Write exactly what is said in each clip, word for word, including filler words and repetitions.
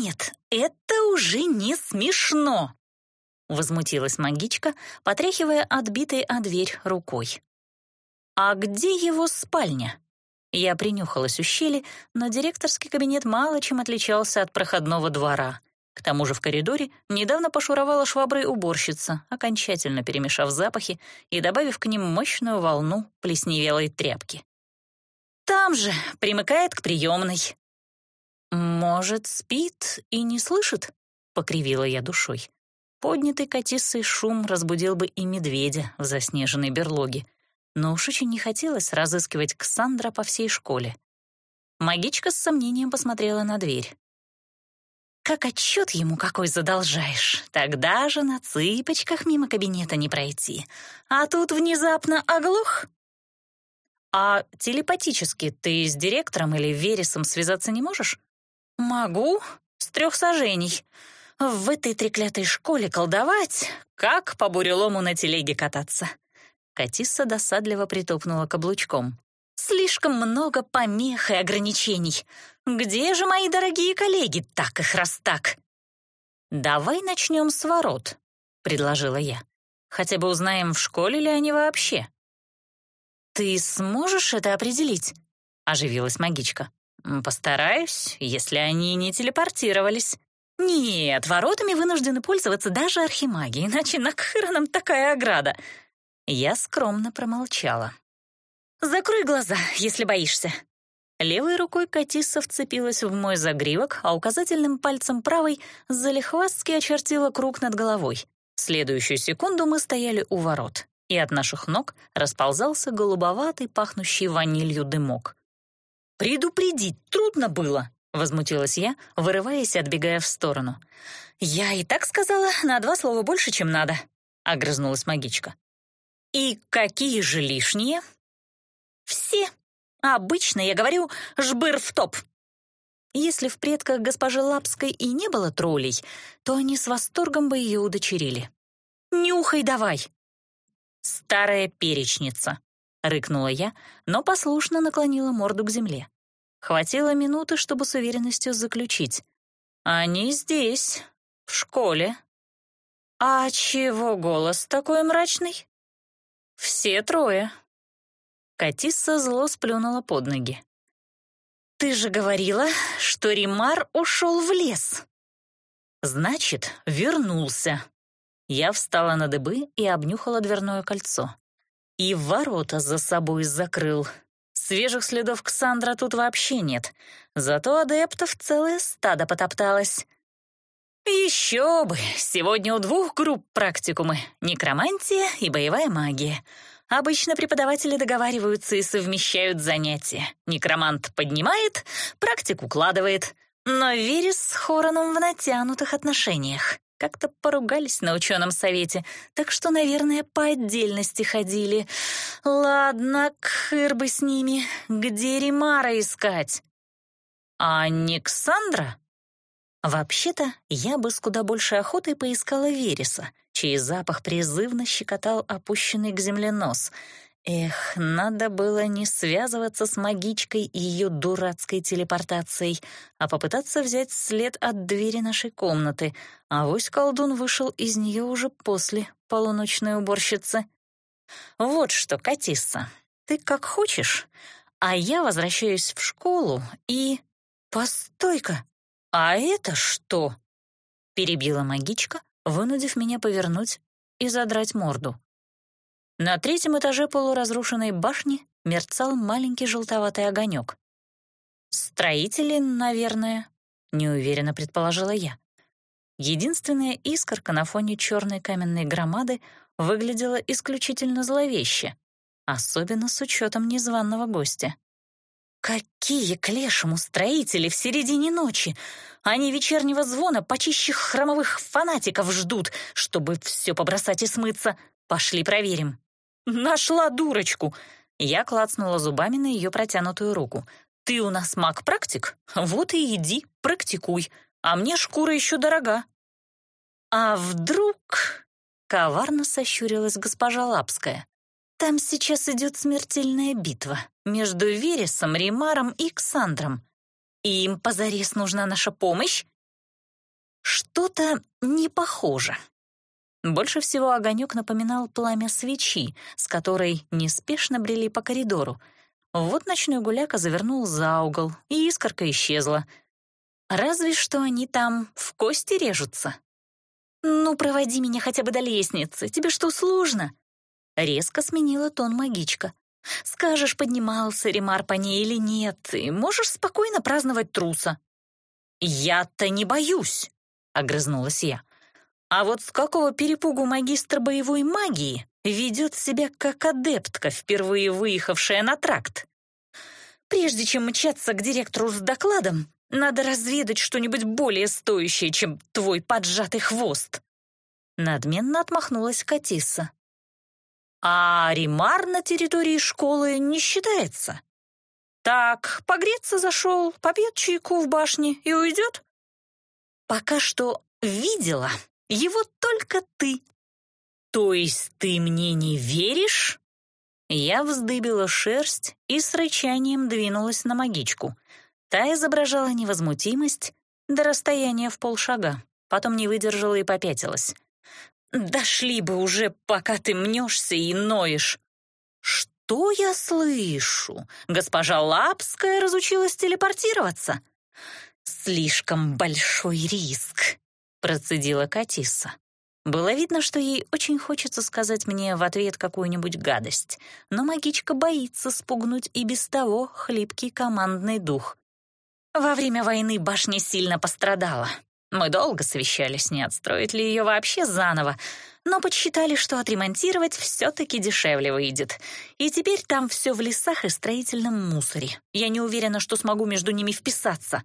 нет, это уже не смешно!» Возмутилась магичка, потряхивая отбитой о дверь рукой. «А где его спальня?» Я принюхалась у щели, но директорский кабинет мало чем отличался от проходного двора. К тому же в коридоре недавно пошуровала шваброй уборщица, окончательно перемешав запахи и добавив к ним мощную волну плесневелой тряпки. «Там же, примыкает к приемной». «Может, спит и не слышит?» — покривила я душой. Поднятый Катиссой шум разбудил бы и медведя в заснеженной берлоге, но уж очень не хотелось разыскивать Ксандра по всей школе. Магичка с сомнением посмотрела на дверь. «Как отчет ему какой задолжаешь, тогда же на цыпочках мимо кабинета не пройти, а тут внезапно оглох». «А телепатически ты с директором или Вересом связаться не можешь?» «Могу, с трех сажений. В этой треклятой школе колдовать, как по бурелому на телеге кататься». Катисса досадливо притопнула каблучком. «Слишком много помех и ограничений. Где же мои дорогие коллеги, так их раз так?» «Давай начнем с ворот», — предложила я. «Хотя бы узнаем, в школе ли они вообще». «Ты сможешь это определить?» — оживилась магичка. «Постараюсь, если они не телепортировались». «Нет, воротами вынуждены пользоваться даже архимаги, иначе на Кхыроном такая ограда». Я скромно промолчала. «Закрой глаза, если боишься». Левой рукой Катисса вцепилась в мой загривок, а указательным пальцем правой залихвастски очертила круг над головой. В следующую секунду мы стояли у ворот, и от наших ног расползался голубоватый, пахнущий ванилью дымок. «Предупредить трудно было», — возмутилась я, вырываясь и отбегая в сторону. «Я и так сказала на два слова больше, чем надо», — огрызнулась магичка. «И какие же лишние?» «Все. Обычно я говорю «жбыр в топ». Если в предках госпожи Лапской и не было троллей, то они с восторгом бы ее удочерили. «Нюхай давай!» «Старая перечница», — рыкнула я, но послушно наклонила морду к земле. Хватило минуты, чтобы с уверенностью заключить. «Они здесь, в школе». «А чего голос такой мрачный?» «Все трое». Катисса зло сплюнула под ноги. «Ты же говорила, что Римар ушел в лес». «Значит, вернулся». Я встала на дыбы и обнюхала дверное кольцо. И ворота за собой закрыл. Свежих следов Ксандра тут вообще нет, зато адептов целое стадо потопталось. «Еще бы! Сегодня у двух групп практикумы — некромантия и боевая магия. Обычно преподаватели договариваются и совмещают занятия. Некромант поднимает, практик укладывает. Но Верес с Хороном в натянутых отношениях. Как-то поругались на ученом совете, так что, наверное, по отдельности ходили. Ладно, Кхыр бы с ними. Где Римара искать? А не Ксандра? Вообще-то, я бы с куда большей охотой поискала Вереса, чей запах призывно щекотал опущенный к земле нос. Эх, надо было не связываться с магичкой и ее дурацкой телепортацией, а попытаться взять след от двери нашей комнаты. Авось колдун вышел из нее уже после полуночной уборщицы. Вот что, Катисса, ты как хочешь, а я возвращаюсь в школу и... Постой-ка! «А это что?» — перебила магичка, вынудив меня повернуть и задрать морду. На третьем этаже полуразрушенной башни мерцал маленький желтоватый огонек. «Строители, наверное», — неуверенно предположила я. Единственная искорка на фоне черной каменной громады выглядела исключительно зловеще, особенно с учетом незваного гостя. Какие к лешему строители в середине ночи! Они вечернего звона почище хромовых фанатиков ждут, чтобы все побросать и смыться. Пошли проверим. Нашла дурочку! Я клацнула зубами на ее протянутую руку. Ты у нас маг-практик? Вот и иди, практикуй. А мне шкура еще дорога. А вдруг... Коварно сощурилась госпожа Лапская. Там сейчас идет смертельная битва между Вересом, Римаром и Ксандром. И им позарез нужна наша помощь? Что-то не похоже. Больше всего огонек напоминал пламя свечи, с которой неспешно брели по коридору. Вот ночной гуляка завернул за угол, и искорка исчезла. Разве что они там в кости режутся. «Ну, проводи меня хотя бы до лестницы. Тебе что, сложно?» Резко сменила тон магичка. «Скажешь, поднимался Ремар по ней или нет, и можешь спокойно праздновать труса». «Я-то не боюсь», — огрызнулась я. «А вот с какого перепугу магистр боевой магии ведет себя как адептка, впервые выехавшая на тракт? Прежде чем мчаться к директору с докладом, надо разведать что-нибудь более стоящее, чем твой поджатый хвост». Надменно отмахнулась Катисса. «А Ремар на территории школы не считается. Так, погреться зашел, попьет чайку в башне и уйдет? Пока что видела его только ты». «То есть ты мне не веришь?» Я вздыбила шерсть и с рычанием двинулась на магичку. Та изображала невозмутимость до расстояния в полшага, потом не выдержала и попятилась. «Дошли бы уже, пока ты мнешься и ноешь». «Что я слышу? Госпожа Лапская разучилась телепортироваться?» «Слишком большой риск», — процедила Катисса. Было видно, что ей очень хочется сказать мне в ответ какую-нибудь гадость, но магичка боится спугнуть и без того хлипкий командный дух. «Во время войны башня сильно пострадала. Мы долго совещались, не отстроить ли ее вообще заново, но подсчитали, что отремонтировать все-таки дешевле выйдет. И теперь там все в лесах и строительном мусоре. Я не уверена, что смогу между ними вписаться».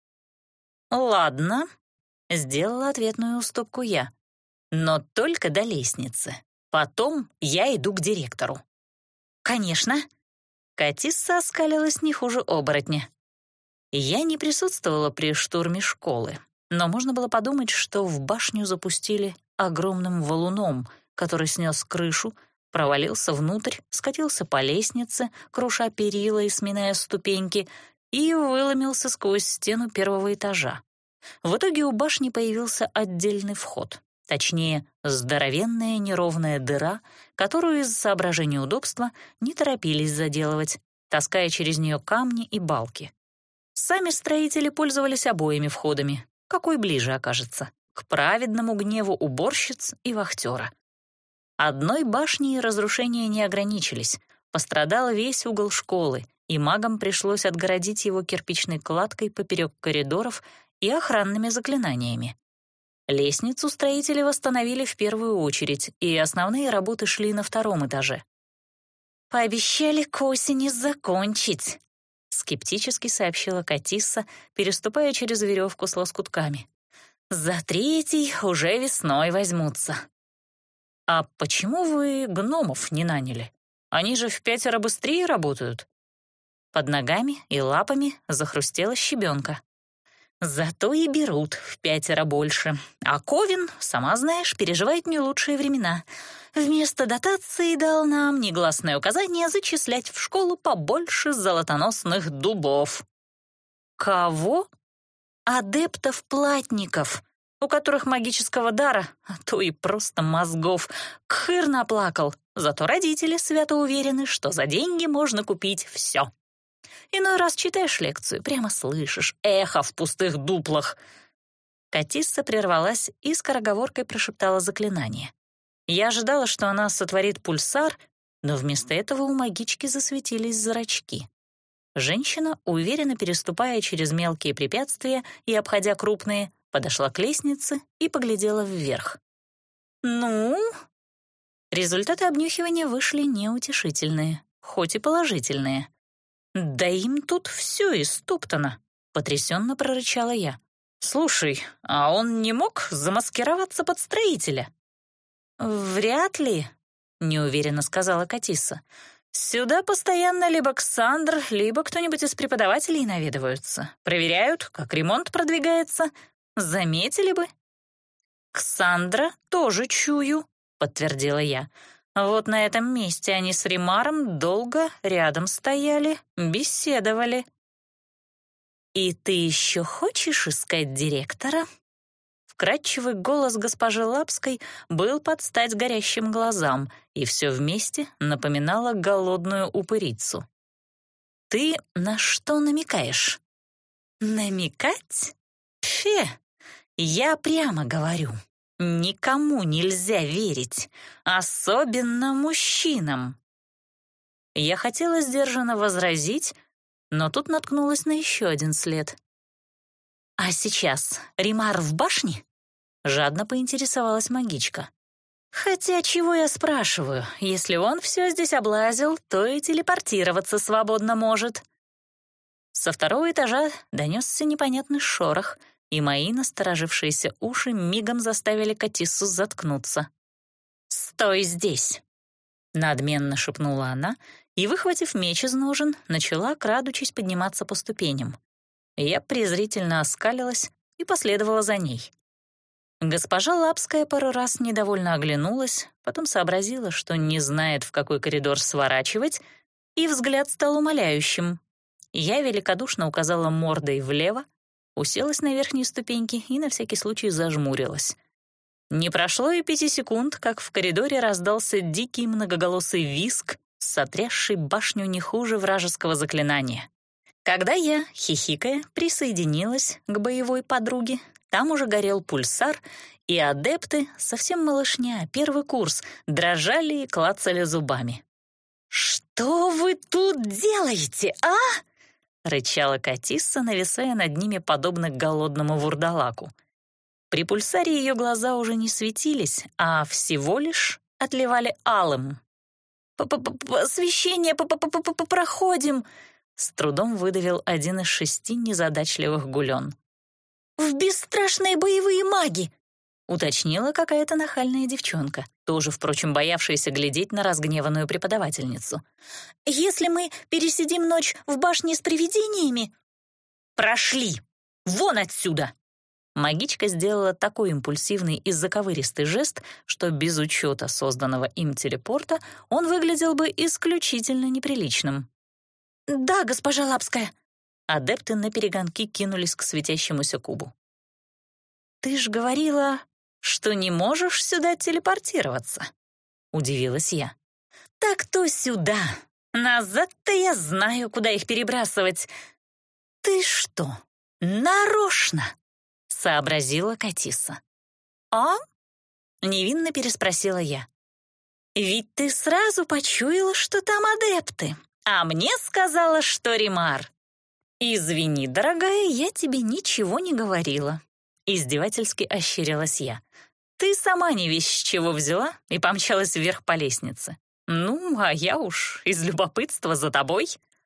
«Ладно», — сделала ответную уступку я. «Но только до лестницы. Потом я иду к директору». «Конечно». Катисса оскалилась не хуже оборотня. Я не присутствовала при штурме школы, но можно было подумать, что в башню запустили огромным валуном, который снес крышу, провалился внутрь, скатился по лестнице, круша перила и сминая ступеньки, и выломился сквозь стену первого этажа. В итоге у башни появился отдельный вход, точнее, здоровенная неровная дыра, которую из соображений удобства не торопились заделывать, таская через нее камни и балки. Сами строители пользовались обоими входами, какой ближе окажется, к праведному гневу уборщиц и вахтера. Одной башней разрушения не ограничились, пострадал весь угол школы, и магам пришлось отгородить его кирпичной кладкой поперек коридоров и охранными заклинаниями. Лестницу строители восстановили в первую очередь, и основные работы шли на втором этаже. «Пообещали к осени закончить», — скептически сообщила Катисса, переступая через веревку с лоскутками. «За третий уже весной возьмутся». «А почему вы гномов не наняли? Они же в пятеро быстрее работают». Под ногами и лапами захрустела щебенка. «Зато и берут в пятеро больше. А Ковин, сама знаешь, переживает не лучшие времена. Вместо дотации дал нам негласное указание зачислять в школу побольше золотоносных дубов». «Кого?» «Адептов-платников, у которых магического дара, а то и просто мозгов, кхыр наплакал. Зато родители свято уверены, что за деньги можно купить все. Иной раз читаешь лекцию, прямо слышишь эхо в пустых дуплах». Катисса прервалась и скороговоркой прошептала заклинание. Я ожидала, что она сотворит пульсар, но вместо этого у магички засветились зрачки. Женщина, уверенно переступая через мелкие препятствия и обходя крупные, подошла к лестнице и поглядела вверх. «Ну?» Результаты обнюхивания вышли неутешительные, хоть и положительные. «Да им тут все истоптано», — потрясенно прорычала я. «Слушай, а он не мог замаскироваться под строителя?» «Вряд ли», — неуверенно сказала Катисса. «Сюда постоянно либо Ксандр, либо кто-нибудь из преподавателей наведываются. Проверяют, как ремонт продвигается. Заметили бы». «Ксандра тоже чую», — подтвердила я. «Вот на этом месте они с Ремаром долго рядом стояли, беседовали». «И ты еще хочешь искать директора?» В вкрадчивый голос госпожи Лапской был под стать горящим глазам, и все вместе напоминало голодную упырицу. «Ты на что намекаешь?» «Намекать? Фе! Я прямо говорю, никому нельзя верить, особенно мужчинам». Я хотела сдержанно возразить, но тут наткнулась на еще один след. «А сейчас Римар в башне?» — жадно поинтересовалась магичка. «Хотя чего я спрашиваю? Если он все здесь облазил, то и телепортироваться свободно может». Со второго этажа донесся непонятный шорох, и мои насторожившиеся уши мигом заставили Катиссу заткнуться. «Стой здесь!» — надменно шепнула она и, выхватив меч из ножен, начала, крадучись, подниматься по ступеням. Я презрительно оскалилась и последовала за ней. Госпожа Лапская пару раз недовольно оглянулась, потом сообразила, что не знает, в какой коридор сворачивать, и взгляд стал умоляющим. Я великодушно указала мордой влево, уселась на верхние ступеньки и на всякий случай зажмурилась. Не прошло и пяти секунд, как в коридоре раздался дикий многоголосый визг, сотрясший башню не хуже вражеского заклинания. Когда я, хихикая, присоединилась к боевой подруге, там уже горел пульсар, и адепты, совсем малышня, первый курс, дрожали и клацали зубами. «Что вы тут делаете, а?» — рычала Катисса, нависая над ними подобно голодному вурдалаку. При пульсаре ее глаза уже не светились, а всего лишь отливали алым. «Освещение проходим!» — с трудом выдавил один из шести незадачливых гулён. «В бесстрашные боевые маги!» — уточнила какая-то нахальная девчонка, тоже, впрочем, боявшаяся глядеть на разгневанную преподавательницу. «Если мы пересидим ночь в башне с привидениями...» «Прошли! Вон отсюда!» Магичка сделала такой импульсивный и заковыристый жест, что без учета созданного им телепорта он выглядел бы исключительно неприличным. «Да, госпожа Лапская!» Адепты наперегонки кинулись к светящемуся кубу. «Ты ж говорила, что не можешь сюда телепортироваться», — удивилась я. «Так то сюда. Назад-то я знаю, куда их перебрасывать». «Ты что, нарочно?» — сообразила Катисса. «А?» — невинно переспросила я. «Ведь ты сразу почуяла, что там адепты, а мне сказала, что Римар». «Извини, дорогая, я тебе ничего не говорила», — издевательски ощерилась я. «Ты сама не весь с чего взяла и помчалась вверх по лестнице. Ну, а я уж из любопытства за тобой».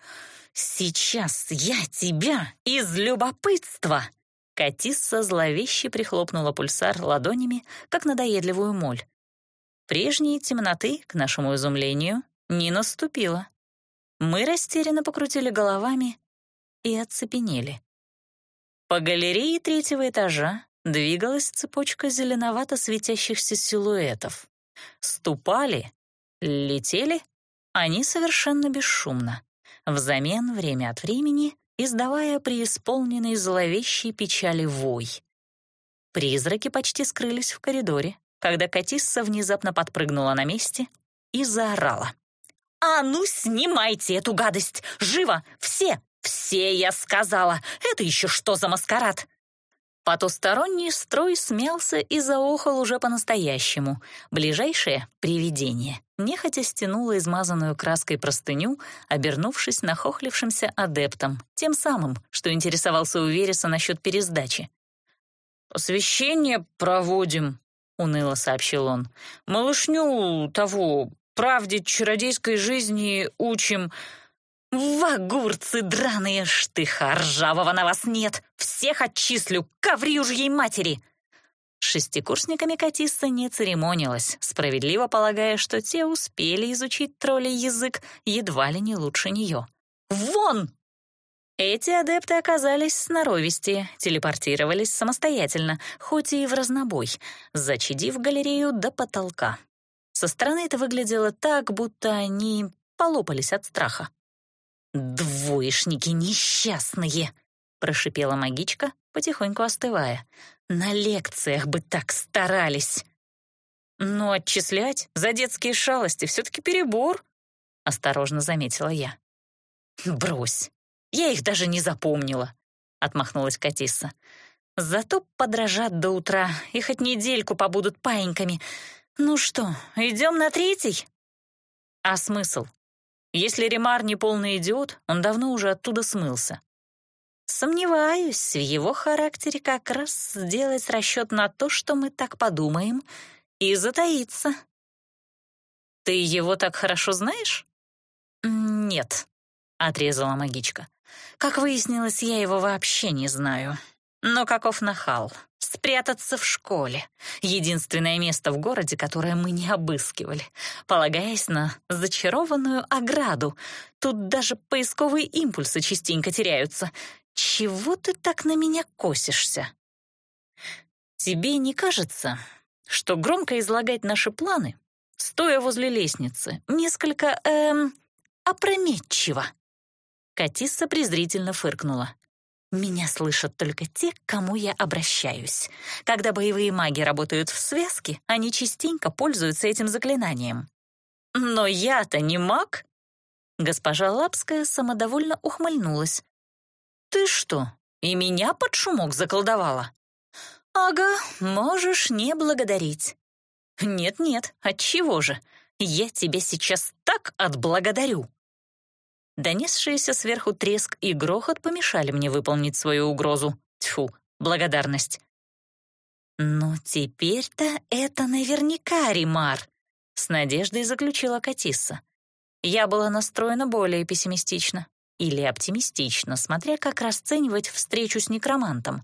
«Сейчас я тебя из любопытства!» Катисса зловеще прихлопнула пульсар ладонями, как надоедливую моль. Прежней темноты, к нашему изумлению, не наступило. Мы растерянно покрутили головами и оцепенели. По галерее третьего этажа двигалась цепочка зеленовато светящихся силуэтов. Ступали, летели они совершенно бесшумно, взамен время от времени издавая преисполненный зловещей печали вой. Призраки почти скрылись в коридоре, когда Катисса внезапно подпрыгнула на месте и заорала. «А ну, снимайте эту гадость! Живо! Все! Все, я сказала! Это еще что за маскарад?» Потусторонний строй смялся и заохал уже по-настоящему. Ближайшее привидение нехотя стянуло измазанную краской простыню, обернувшись нахохлившимся адептом, тем самым, что интересовался у Вереса насчет пересдачи. «Освещение проводим», — уныло сообщил он. «Малышню того, правде чародейской жизни учим». «В огурцы драные штыха, ржавого на вас нет! Всех отчислю, коври уж ей матери!» С шестикурсниками Катисса не церемонилась, справедливо полагая, что те успели изучить троллей язык едва ли не лучше нее. «Вон!» Эти адепты оказались сноровистее, телепортировались самостоятельно, хоть и в разнобой, зачадив галерею до потолка. Со стороны это выглядело так, будто они полопались от страха. «Двоечники несчастные!» — прошипела магичка, потихоньку остывая. «На лекциях бы так старались!» «Но отчислять за детские шалости все-таки перебор», — осторожно заметила я. «Брось, я их даже не запомнила», — отмахнулась Катисса. «Зато подражат до утра и хоть недельку побудут паиньками. Ну что, идем на третий?» «А смысл? Если Ремар не полный идиот, он давно уже оттуда смылся». «Сомневаюсь, в его характере как раз сделать расчет на то, что мы так подумаем, и затаиться». «Ты его так хорошо знаешь?» «Нет», — отрезала магичка. «Как выяснилось, я его вообще не знаю. Но каков нахал. Спрятаться в школе. Единственное место в городе, которое мы не обыскивали, полагаясь на зачарованную ограду. Тут даже поисковые импульсы частенько теряются. Чего ты так на меня косишься?» «Тебе не кажется, что громко излагать наши планы, стоя возле лестницы, несколько, эм, опрометчиво?» Катисса презрительно фыркнула. «Меня слышат только те, к кому я обращаюсь. Когда боевые маги работают в связке, они частенько пользуются этим заклинанием». «Но я-то не маг!» Госпожа Лапская самодовольно ухмыльнулась. «Ты что, и меня под шумок заколдовала?» «Ага, можешь не благодарить». «Нет-нет, отчего же? Я тебя сейчас так отблагодарю». Донесшиеся сверху треск и грохот помешали мне выполнить свою угрозу. Тьфу, благодарность. «Ну, теперь-то это наверняка Ремар», — с надеждой заключила Катисса. Я была настроена более пессимистично или оптимистично, смотря как расценивать встречу с некромантом.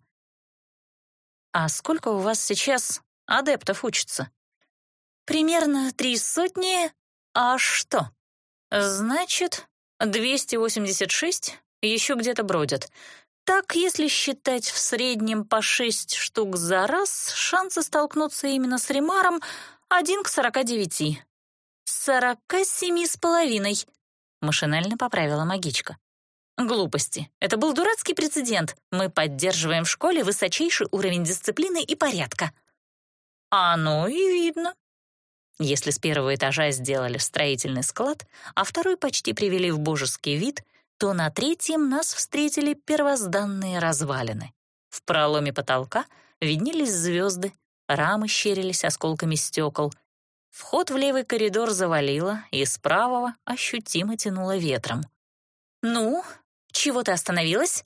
«А сколько у вас сейчас адептов учатся?» «Примерно три сотни. А что? Значит, двести восемьдесят шесть еще где-то бродят. Так, если считать в среднем по шесть штук за раз, шансы столкнуться именно с Ремаром один к сорока девяти. Сорока семи с половиной», — машинально поправила магичка. «Глупости. Это был дурацкий прецедент. Мы поддерживаем в школе высочайший уровень дисциплины и порядка». «Оно и видно». Если с первого этажа сделали строительный склад, а второй почти привели в божеский вид, то на третьем нас встретили первозданные развалины. В проломе потолка виднелись звезды, рамы щерились осколками стекол. Вход в левый коридор завалило, и с правого ощутимо тянуло ветром. «Ну, чего ты остановилась?»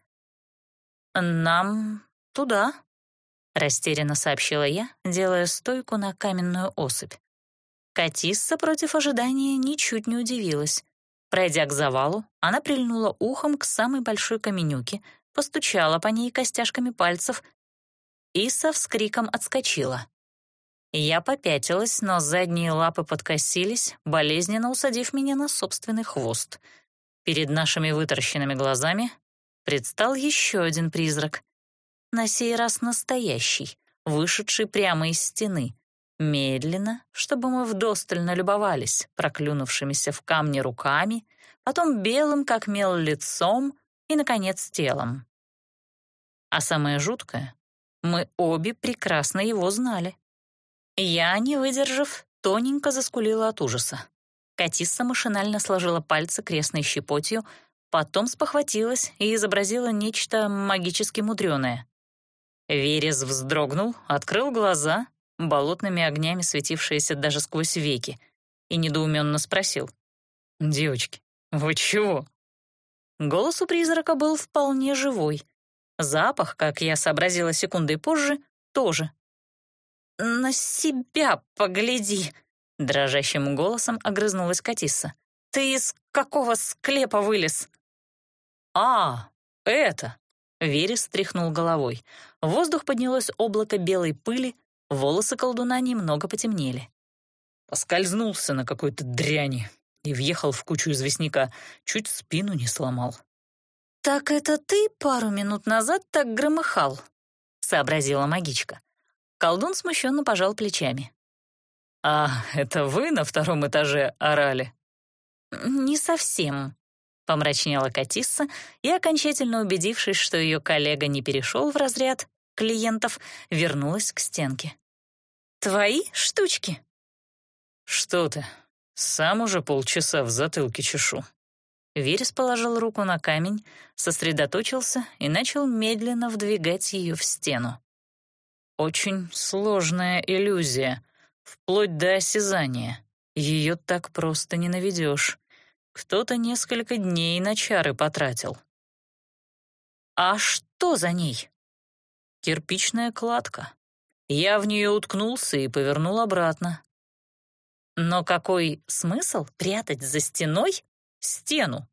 «Нам туда», — растерянно сообщила я, делая стойку на каменную осыпь. Катисса против ожидания ничуть не удивилась. Пройдя к завалу, она прильнула ухом к самой большой каменюке, постучала по ней костяшками пальцев и со вскриком отскочила. Я попятилась, но задние лапы подкосились, болезненно усадив меня на собственный хвост. Перед нашими вытаращенными глазами предстал еще один призрак. На сей раз настоящий, вышедший прямо из стены. Медленно, чтобы мы вдосталь налюбовались проклюнувшимися в камне руками, потом белым, как мел, лицом и, наконец, телом. А самое жуткое, мы обе прекрасно его знали. Я, не выдержав, тоненько заскулила от ужаса. Катисса машинально сложила пальцы крестной щепотью, потом спохватилась и изобразила нечто магически мудреное. Верес вздрогнул, открыл глаза, болотными огнями светившиеся даже сквозь веки, и недоуменно спросил: «Девочки, вы чего?» Голос у призрака был вполне живой. Запах, как я сообразила секундой позже, тоже. «На себя погляди!» — дрожащим голосом огрызнулась Катисса. «Ты из какого склепа вылез?» «А, это!» — Верес стряхнул головой. В воздух поднялось облако белой пыли, волосы колдуна немного потемнели. Поскользнулся на какой-то дряни и въехал в кучу известняка, чуть спину не сломал. «Так это ты пару минут назад так громыхал?» — сообразила магичка. Колдун смущенно пожал плечами. «А, это вы на втором этаже орали?» «Не совсем». — помрачнела Катисса и, окончательно убедившись, что ее коллега не перешел в разряд клиентов, вернулась к стенке. «Твои штучки?» «Что ты, сам уже полчаса в затылке чешу». Верес положил руку на камень, сосредоточился и начал медленно вдвигать ее в стену. «Очень сложная иллюзия, вплоть до осязания. Ее так просто не наведешь. Кто-то несколько дней на чары потратил». «А что за ней?» «Кирпичная кладка. Я в нее уткнулся и повернул обратно». «Но какой смысл прятать за стеной стену?»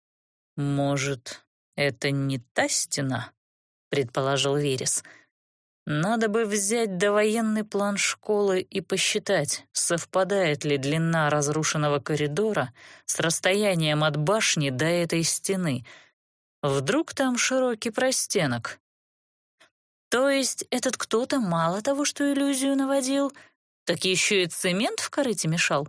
«Может, это не та стена?» — предположил Верес. «Надо бы взять довоенный план школы и посчитать, совпадает ли длина разрушенного коридора с расстоянием от башни до этой стены. Вдруг там широкий простенок». «То есть этот кто-то мало того, что иллюзию наводил, так еще и цемент в корыте мешал?»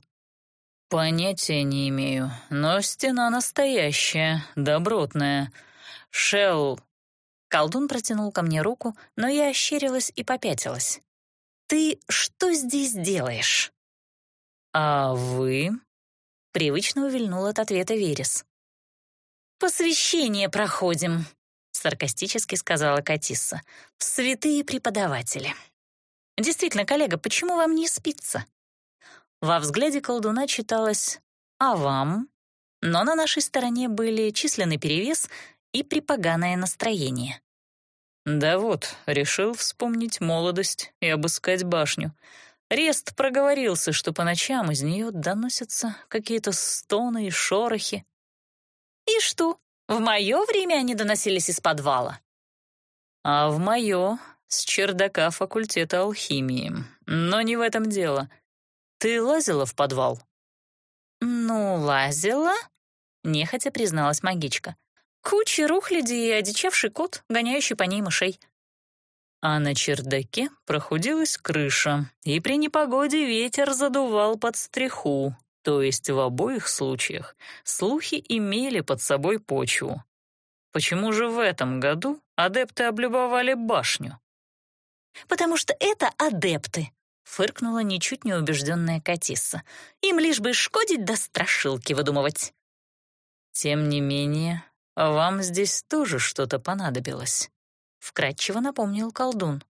«Понятия не имею, но стена настоящая, добротная. Шелл...» Колдун протянул ко мне руку, но я ощерилась и попятилась. «Ты что здесь делаешь?» «А вы?» — привычно увильнул от ответа Верес. «Посвящение проходим», — саркастически сказала Катисса. «Святые преподаватели». «Действительно, коллега, почему вам не спится?» Во взгляде колдуна читалось «а вам?», но на нашей стороне были численный перевес и припоганое настроение. «Да вот, решил вспомнить молодость и обыскать башню. Рест проговорился, что по ночам из нее доносятся какие-то стоны и шорохи». «И что, в мое время они доносились из подвала?» «А в мое — с чердака факультета алхимии. Но не в этом дело. Ты лазила в подвал?» «Ну, лазила», — нехотя призналась магичка. «Куча рухляди и одичавший кот, гоняющий по ней мышей». А на чердаке прохудилась крыша, и при непогоде ветер задувал под стреху, то есть в обоих случаях слухи имели под собой почву. Почему же в этом году адепты облюбовали башню? «Потому что это адепты», — фыркнула ничуть не убежденная Катисса. «Им лишь бы шкодить да страшилки выдумывать». «Тем не менее, вам здесь тоже что-то понадобилось», — вкратчиво напомнил колдун.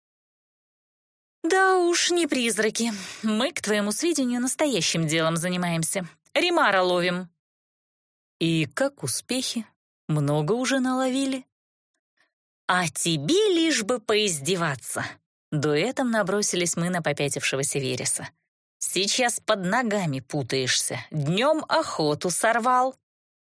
«Да уж, не призраки. Мы, к твоему сведению, настоящим делом занимаемся. Римара ловим». «И как успехи? Много уже наловили?» «А тебе лишь бы поиздеваться». Дуэтом набросились мы на попятившегося Вереса. «Сейчас под ногами путаешься. Днем охоту сорвал».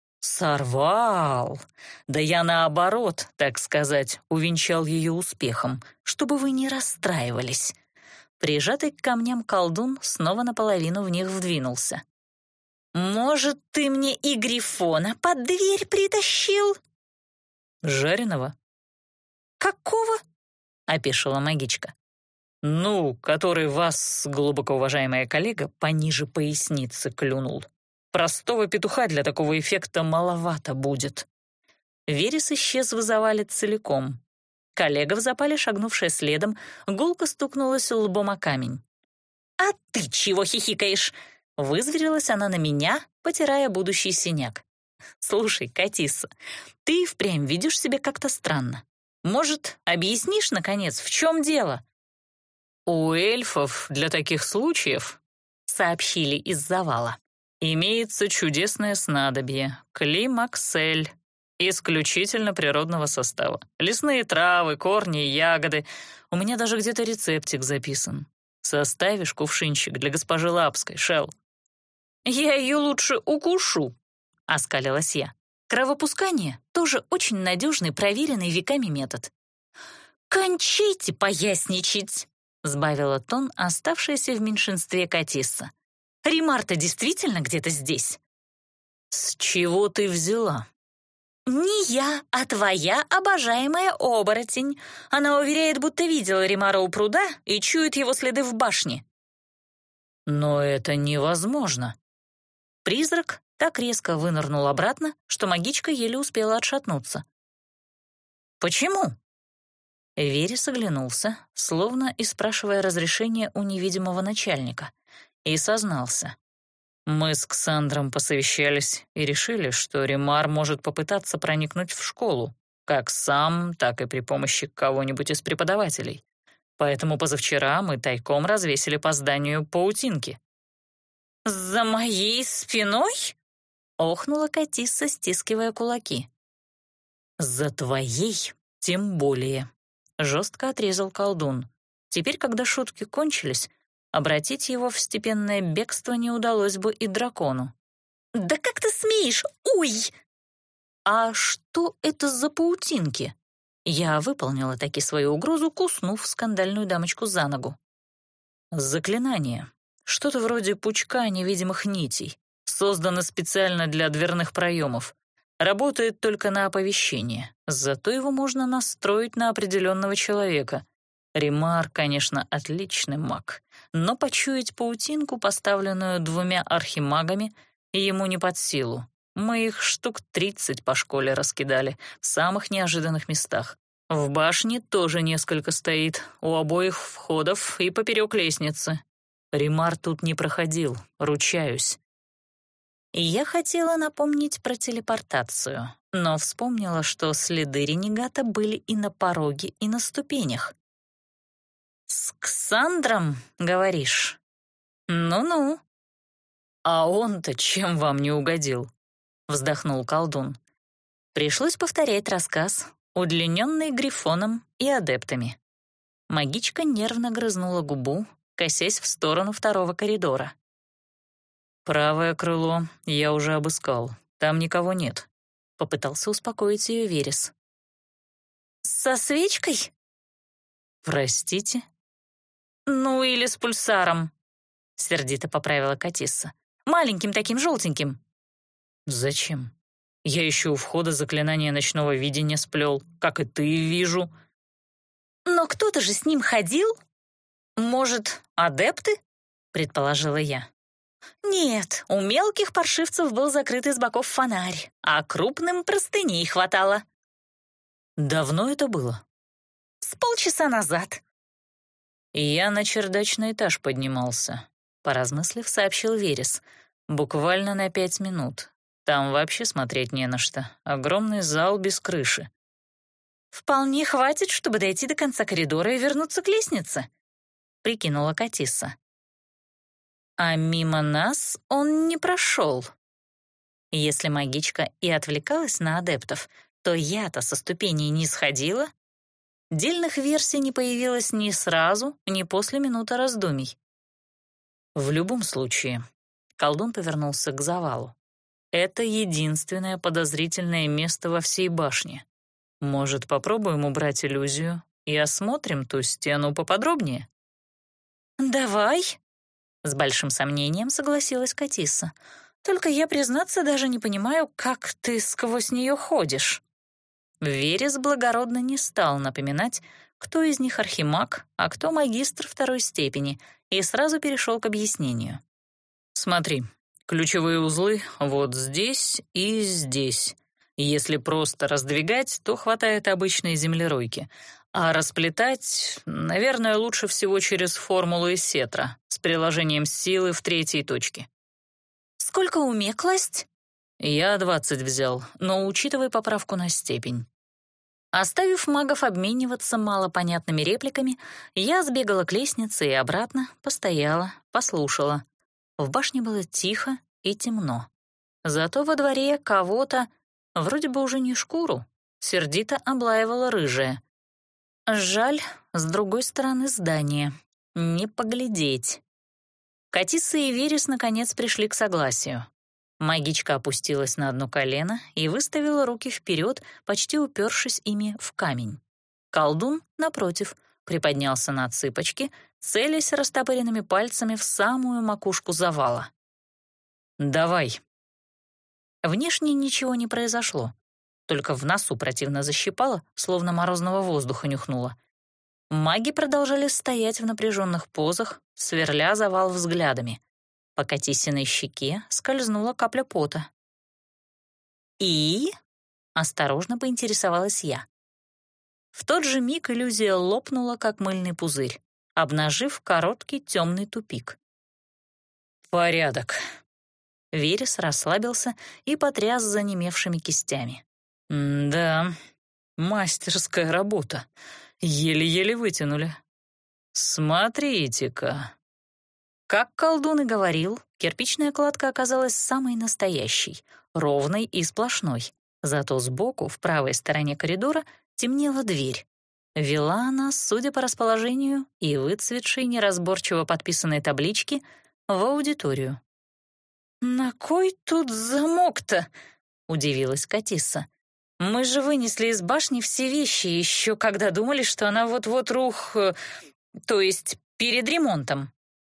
«Сорвал! Да я, наоборот, так сказать, увенчал ее успехом, чтобы вы не расстраивались». Прижатый к камням колдун снова наполовину в них вдвинулся. «Может, ты мне и Грифона под дверь притащил?» «Жареного?» «Какого?» — опешила магичка. «Ну, который вас, глубоко уважаемая коллега, пониже поясницы клюнул. Простого петуха для такого эффекта маловато будет». Верес исчез в завале целиком. Коллега в запале, шагнувшая следом, гулко стукнулась лбом о камень. «А ты чего хихикаешь?» — вызверилась она на меня, потирая будущий синяк. «Слушай, Катисса, ты впрямь ведешь себя как-то странно. Может, объяснишь, наконец, в чем дело?» «У эльфов для таких случаев, — сообщили из завала, — имеется чудесное снадобье — климаксель, исключительно природного состава. Лесные травы, корни, ягоды. У меня даже где-то рецептик записан. Составишь кувшинчик для госпожи Лапской, Шелл?» «Я ее лучше укушу», — оскалилась я. «Кровопускание — тоже очень надежный, проверенный веками метод». «Кончайте поясничать», — сбавила тон оставшаяся в меньшинстве Катисса. «Римар-то действительно где-то здесь?» «С чего ты взяла?» «Не я, а твоя обожаемая оборотень. Она уверяет, будто видела Римара у пруда и чует его следы в башне». «Но это невозможно». Призрак так резко вынырнул обратно, что магичка еле успела отшатнуться. «Почему?» Верес оглянулся, словно и спрашивая разрешения у невидимого начальника, и сознался. «Мы с Ксандром посовещались и решили, что Ремар может попытаться проникнуть в школу, как сам, так и при помощи кого-нибудь из преподавателей. Поэтому позавчера мы тайком развесили по зданию паутинки». «За моей спиной?» — охнула Катисса, стискивая кулаки. «За твоей тем более», — жестко отрезал колдун. Теперь, когда шутки кончились, обратить его в степенное бегство не удалось бы и дракону. «Да как ты смеешь? Ой!» «А что это за паутинки?» Я выполнила таки свою угрозу, куснув скандальную дамочку за ногу. «Заклинание. Что-то вроде пучка невидимых нитей. Создано специально для дверных проемов. Работает только на оповещение, зато его можно настроить на определенного человека. Ремар, конечно, отличный маг, но почуять паутинку, поставленную двумя архимагами, ему не под силу. Мы их штук тридцать по школе раскидали, в самых неожиданных местах. В башне тоже несколько стоит, у обоих входов и поперек лестницы. Ремар тут не проходил, ручаюсь». И я хотела напомнить про телепортацию, но вспомнила, что следы ренегата были и на пороге, и на ступенях. «С Ксандром, говоришь? Ну-ну». «А он-то чем вам не угодил?» — вздохнул колдун. Пришлось повторять рассказ, удлиненный Грифоном и адептами. Магичка нервно грызнула губу, косясь в сторону второго коридора. «Правое крыло я уже обыскал, там никого нет», — попытался успокоить ее Верес. «Со свечкой?» «Простите?» «Ну или с пульсаром», — сердито поправила Катисса. «Маленьким таким, желтеньким». «Зачем? Я еще у входа заклинание ночного видения сплел, как и ты, вижу». «Но кто-то же с ним ходил? Может, адепты?» — предположила я. «Нет, у мелких паршивцев был закрытый с боков фонарь, а крупным простыней хватало». «Давно это было?» «С полчаса назад». «Я на чердачный этаж поднимался», — поразмыслив, сообщил Верес. «Буквально на пять минут. Там вообще смотреть не на что. Огромный зал без крыши». «Вполне хватит, чтобы дойти до конца коридора и вернуться к лестнице», — прикинула Катисса. «А мимо нас он не прошел». Если магичка и отвлекалась на адептов, то я-то со ступеней не сходила. Дельных версий не появилось ни сразу, ни после минуты раздумий. «В любом случае», — колдун повернулся к завалу, «это единственное подозрительное место во всей башне. Может, попробуем убрать иллюзию и осмотрим ту стену поподробнее?» «Давай», — с большим сомнением согласилась Катисса. «Только я, признаться, даже не понимаю, как ты сквозь нее ходишь». Верес благородно не стал напоминать, кто из них архимаг, а кто магистр второй степени, и сразу перешел к объяснению. «Смотри, ключевые узлы вот здесь и здесь. Если просто раздвигать, то хватает обычной землеройки, а расплетать, наверное, лучше всего через формулу из сетра с приложением силы в третьей точке». «Сколько уме класть?» «Я двадцать взял, но учитывай поправку на степень». Оставив магов обмениваться малопонятными репликами, я сбегала к лестнице и обратно, постояла, послушала. В башне было тихо и темно. Зато во дворе кого-то, вроде бы уже не шкуру, сердито облаивала рыжая. Жаль, с другой стороны здания. Не поглядеть. Катисса и Верес наконец пришли к согласию. Магичка опустилась на одно колено и выставила руки вперед, почти упершись ими в камень. Колдун, напротив, приподнялся на цыпочки, целясь растопыренными пальцами в самую макушку завала. «Давай». Внешне ничего не произошло, только в носу противно защипало, словно морозного воздуха нюхнуло. Маги продолжали стоять в напряженных позах, сверля завал взглядами. По Катиссиной щеке скользнула капля пота. «И?» — осторожно поинтересовалась я. В тот же миг иллюзия лопнула, как мыльный пузырь, обнажив короткий темный тупик. «Порядок». Верес расслабился и потряс занемевшими кистями. «Да, мастерская работа. Еле-еле вытянули. Смотрите-ка». Как колдун и говорил, кирпичная кладка оказалась самой настоящей, ровной и сплошной. Зато сбоку, в правой стороне коридора, темнела дверь. Вела она, судя по расположению и выцветшей неразборчиво подписанной табличке, в аудиторию. «На кой тут замок-то?» — удивилась Катисса. «Мы же вынесли из башни все вещи еще, когда думали, что она вот-вот рух... то есть перед ремонтом».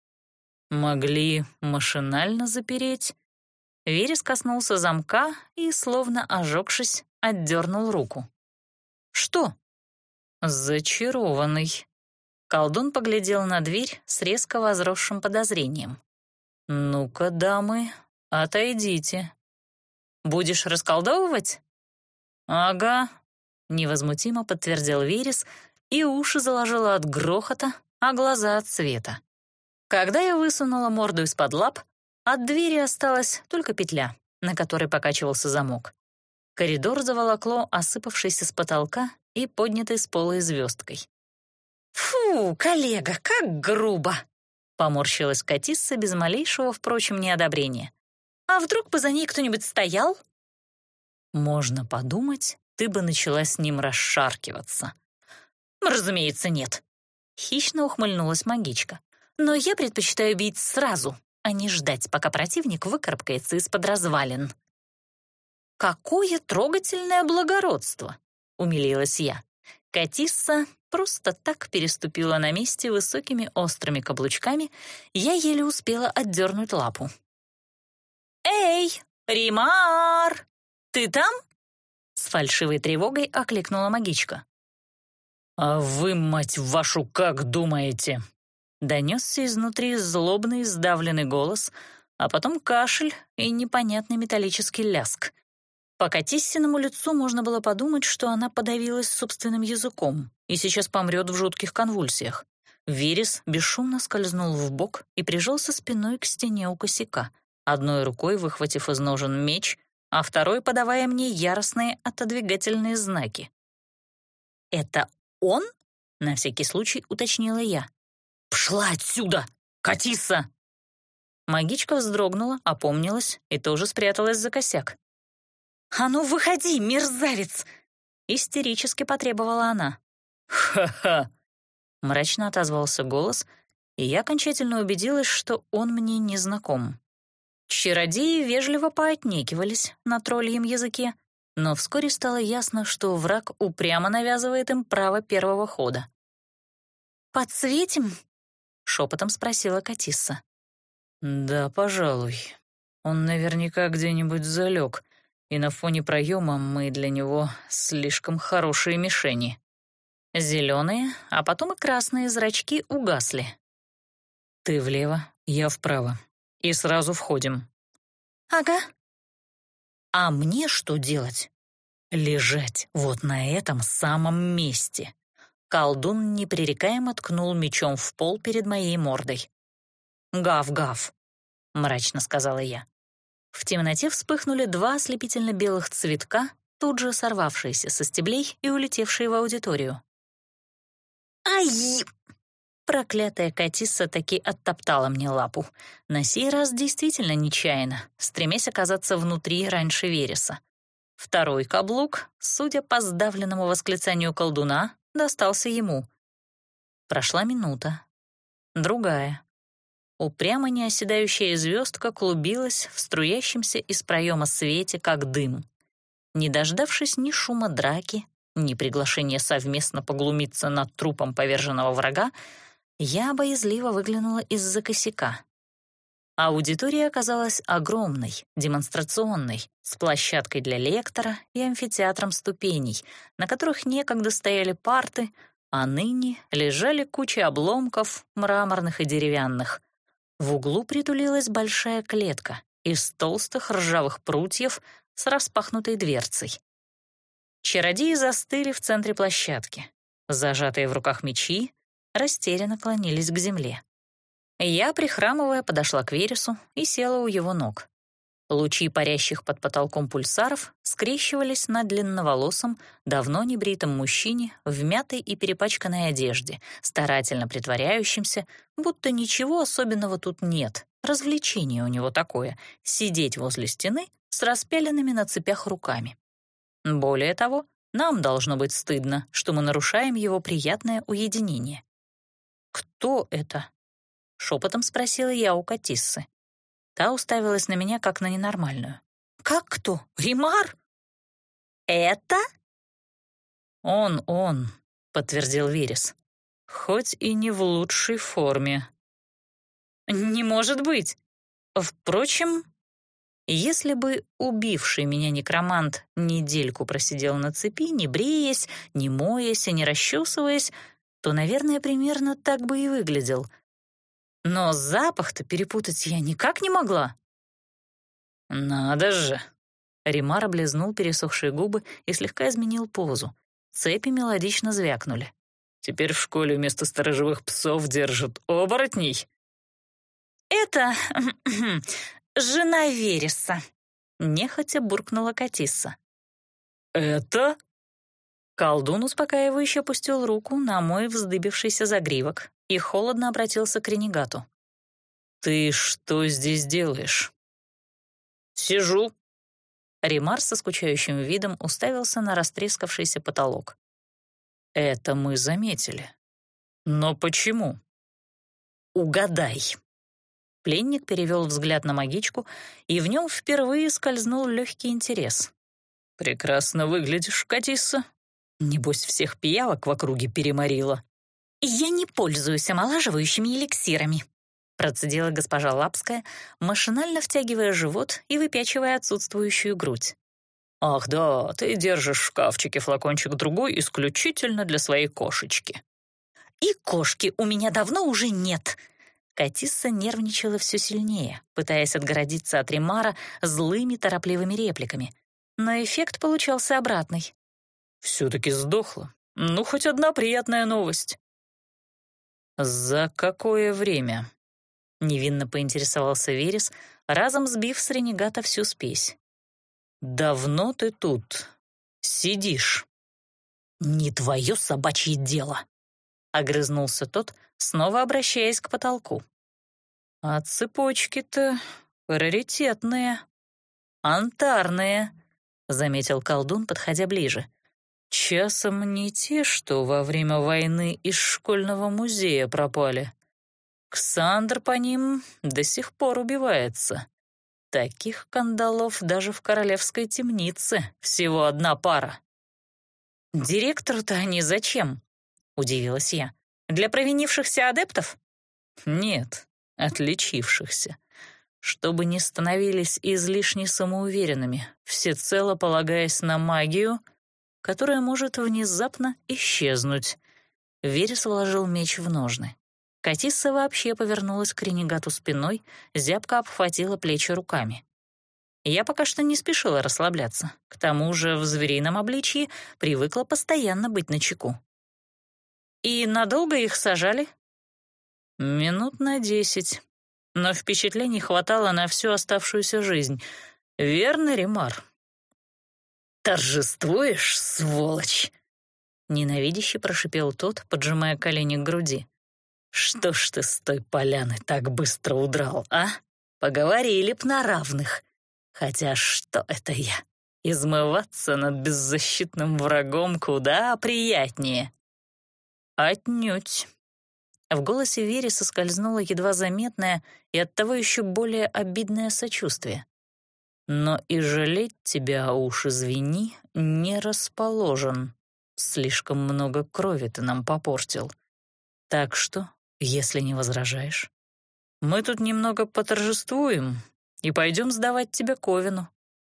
«Могли машинально запереть». Верес коснулся замка и, словно ожегшись, отдернул руку. «Что?» «Зачарованный». Колдун поглядел на дверь с резко возросшим подозрением. «Ну-ка, дамы, отойдите». «Будешь расколдовывать?» «Ага», — невозмутимо подтвердил Верес, и уши заложило от грохота, а глаза от света. Когда я высунула морду из-под лап, от двери осталась только петля, на которой покачивался замок. Коридор заволокло осыпавшейся с потолка и поднятой с пола звездкой. «Фу, коллега, как грубо!» — поморщилась Катисса без малейшего, впрочем, неодобрения. «А вдруг бы за ней кто-нибудь стоял?» «Можно подумать, ты бы начала с ним расшаркиваться». «Разумеется, нет», — хищно ухмыльнулась магичка. «Но я предпочитаю бить сразу, а не ждать, пока противник выкарабкается из-под развалин». «Какое трогательное благородство!» — умилилась я. Катисса просто так переступила на месте высокими острыми каблучками, я еле успела отдернуть лапу. «Эй, Римар, ты там?» — с фальшивой тревогой окликнула магичка. «А вы, мать вашу, как думаете?» Донесся изнутри злобный сдавленный голос, а потом кашель и непонятный металлический ляск. По Катиссиному лицу можно было подумать, что она подавилась собственным языком и сейчас помрет в жутких конвульсиях. Верес бесшумно скользнул вбок и прижался спиной к стене у косяка, одной рукой выхватив из ножен меч, а второй подавая мне яростные отодвигательные знаки. «Это он?» — на всякий случай уточнила я. «Пшла отсюда, Катисса!» Магичка вздрогнула, опомнилась и тоже спряталась за косяк. «А ну, выходи, мерзавец!» — истерически потребовала она. «Ха-ха!» — мрачно отозвался голос, и я окончательно убедилась, что он мне не знаком. Чародеи вежливо поотнекивались на тролльем языке, но вскоре стало ясно, что враг упрямо навязывает им право первого хода. «Подсветим?» — шепотом спросила Катисса. «Да, пожалуй. Он наверняка где-нибудь залег, и на фоне проема мы для него слишком хорошие мишени». Зеленые, а потом и красные зрачки угасли. «Ты влево, я вправо. И сразу входим». «Ага». «А мне что делать?» «Лежать вот на этом самом месте». Колдун непререкаемо ткнул мечом в пол перед моей мордой. «Гав-гав», — мрачно сказала я. В темноте вспыхнули два ослепительно-белых цветка, тут же сорвавшиеся со стеблей и улетевшие в аудиторию. «Ай!» Проклятая Катисса таки оттоптала мне лапу. На сей раз действительно нечаянно, стремясь оказаться внутри раньше Вереса. Второй каблук, судя по сдавленному восклицанию колдуна, достался ему. Прошла минута. Другая. Упрямо неоседающая звездка клубилась в струящемся из проема свете, как дым. Не дождавшись ни шума драки, ни приглашения совместно поглумиться над трупом поверженного врага, я боязливо выглянула из-за косяка. Аудитория оказалась огромной, демонстрационной, с площадкой для лектора и амфитеатром ступеней, на которых некогда стояли парты, а ныне лежали кучи обломков, мраморных и деревянных. В углу притулилась большая клетка из толстых ржавых прутьев с распахнутой дверцей. Чародеи застыли в центре площадки. Зажатые в руках мечи растерянно клонились к земле. Я, прихрамывая, подошла к Вересу и села у его ног. Лучи парящих под потолком пульсаров скрещивались на длинноволосом, давно небритом мужчине в мятой и перепачканной одежде, старательно притворяющемся, будто ничего особенного тут нет. Развлечение у него такое — сидеть возле стены с распяленными на цепях руками. Более того, нам должно быть стыдно, что мы нарушаем его приятное уединение. «Кто это?» — шепотом спросила я у Катиссы. Та уставилась на меня, как на ненормальную. «Как кто? Римар?» «Это?» «Он, он», — подтвердил Верес. «Хоть и не в лучшей форме». «Не может быть! Впрочем, если бы убивший меня некромант недельку просидел на цепи, не бреясь, не моясь и не расчесываясь, то, наверное, примерно так бы и выглядел. Но запах-то перепутать я никак не могла». «Надо же!» Римар облизнул пересохшие губы и слегка изменил позу. Цепи мелодично звякнули. «Теперь в школе вместо сторожевых псов держат оборотней?» «Это жена Вереса», — нехотя буркнула Катисса. «Это?» Колдун успокаивающе опустил руку на мой вздыбившийся загривок и холодно обратился к ренегату. «Ты что здесь делаешь?» «Сижу». Римар со скучающим видом уставился на растрескавшийся потолок. «Это мы заметили. Но почему?» «Угадай». Пленник перевел взгляд на магичку, и в нем впервые скользнул легкий интерес. «Прекрасно выглядишь, Катисса. Небось, всех пиявок в округе переморила». «Я не пользуюсь омолаживающими эликсирами», — процедила госпожа Лапская, машинально втягивая живот и выпячивая отсутствующую грудь. «Ах да, ты держишь в шкафчике флакончик другой исключительно для своей кошечки». «И кошки у меня давно уже нет». Катисса нервничала все сильнее, пытаясь отгородиться от Римара злыми торопливыми репликами. Но эффект получался обратный. «Все-таки сдохла. Ну, хоть одна приятная новость». «За какое время?» — невинно поинтересовался Верес, разом сбив с ренегата всю спесь. «Давно ты тут сидишь?» «Не твое собачье дело», — огрызнулся тот, снова обращаясь к потолку. «А цепочки-то раритетные, антарные», — заметил колдун, подходя ближе. «Часом не те, что во время войны из школьного музея пропали. Ксандр по ним до сих пор убивается. Таких кандалов даже в королевской темнице всего одна пара». «Директору-то они зачем?» — удивилась я. «Для провинившихся адептов?» «Нет, отличившихся. Чтобы не становились излишне самоуверенными, всецело полагаясь на магию, которая может внезапно исчезнуть». Верес вложил меч в ножны. Катисса вообще повернулась к ренегату спиной, зябко обхватила плечи руками. Я пока что не спешила расслабляться, к тому же в зверином обличье привыкла постоянно быть начеку. «И надолго их сажали?» «Минут на десять, но впечатлений хватало на всю оставшуюся жизнь. Верно, Римар?» «Торжествуешь, сволочь?» — ненавидяще прошипел тот, поджимая колени к груди. «Что ж ты с той поляны так быстро удрал, а? Поговорили б на равных. Хотя что это я? Измываться над беззащитным врагом куда приятнее». «Отнюдь». В голосе Веры соскользнуло едва заметное и оттого еще более обидное сочувствие. «Но и жалеть тебя, уж извини, не расположен. Слишком много крови ты нам попортил. Так что, если не возражаешь, мы тут немного поторжествуем и пойдем сдавать тебя Ковину».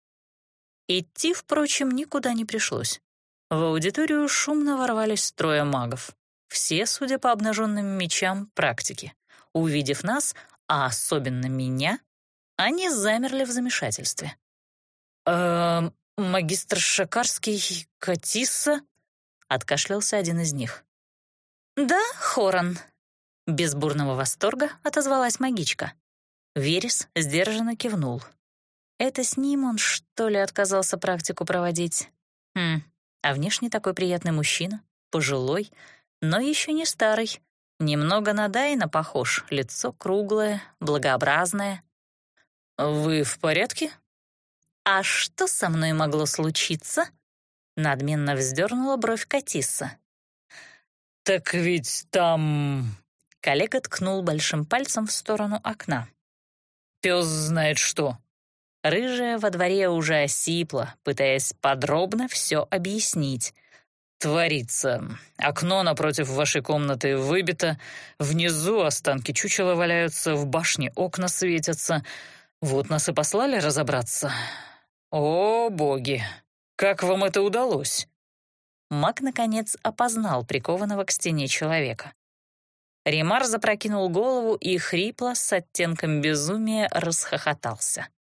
Идти, впрочем, никуда не пришлось. В аудиторию шумно ворвались трое магов. Все, судя по обнаженным мечам, практики. Увидев нас, а особенно меня, они замерли в замешательстве. «Эм, магистр Шакарский, Катисса?» — откашлялся один из них. «Да, Хоран», — без бурного восторга отозвалась магичка. Верес сдержанно кивнул. Это с ним он, что ли, отказался практику проводить? Хм, а внешне такой приятный мужчина, пожилой, но еще не старый. Немного на Дайна похож, лицо круглое, благообразное. «Вы в порядке?» «А что со мной могло случиться?» Надменно вздернула бровь Катисса. «Так ведь там...» Коллега ткнул большим пальцем в сторону окна. «Пес знает что». Рыжая во дворе уже осипла, пытаясь подробно все объяснить. «Творится. Окно напротив вашей комнаты выбито, внизу останки чучела валяются, в башне окна светятся. Вот нас и послали разобраться. О, боги! Как вам это удалось?» Маг, наконец, опознал прикованного к стене человека. Ремар запрокинул голову и хрипло, с оттенком безумия, расхохотался.